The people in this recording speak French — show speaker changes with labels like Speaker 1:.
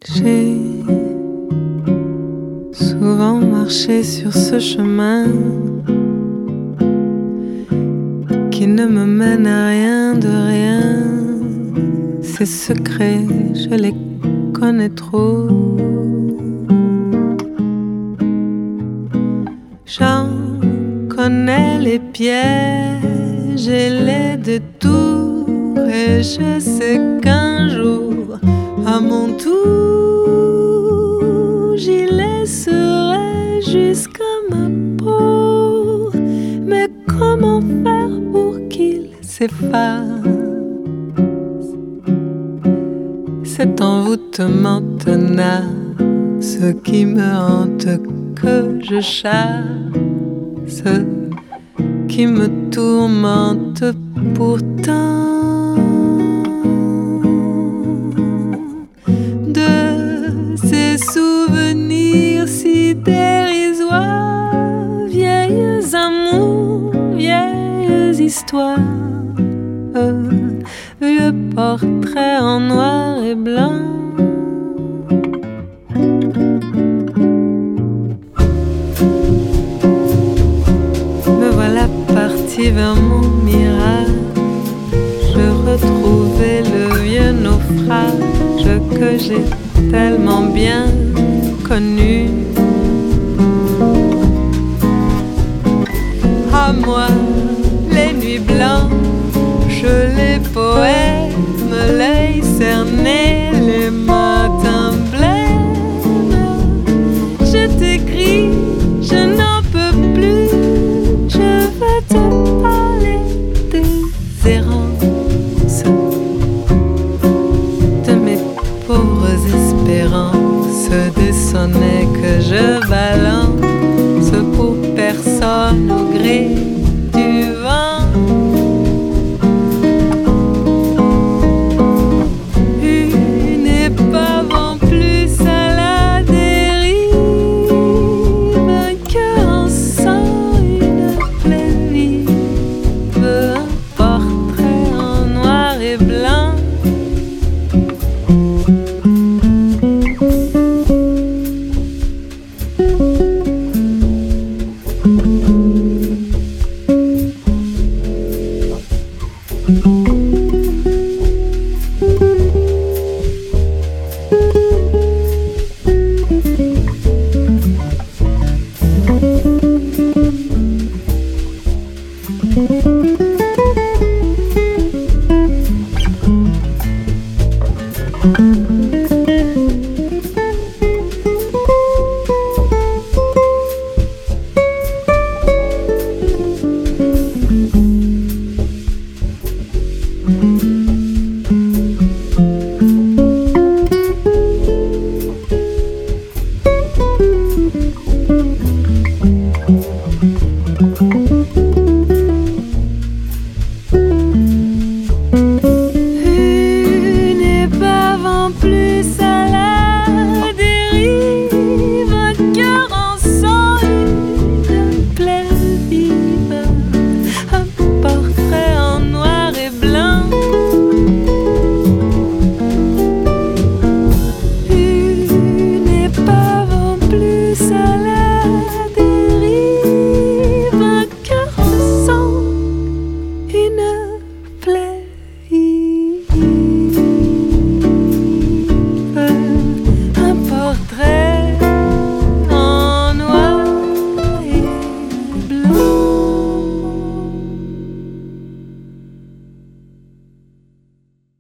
Speaker 1: J'ai souvent marché sur ce chemin qui ne me mène à rien de rien. Ces secrets, je les connais trop. J'en connais les pièges et les détours, et je sais qu'un jour, à mon tour, j'y laisserai jusqu'à ma peau. Mais comment faire pour qu'il s'efface cet envoûtement tenace qui me hante, que je chasse, qui me tourmente pourtant. De ces souvenirs si dérisoires, vieilles amours, vieilles histoires, vieux portraits en noir et blanc. Me voilà parti vers mon mirage, je retrouvais le vieux naufrage que j'ai tellement bien connu. À moi, les nuits blanches, les poèmes, l'œil cerné,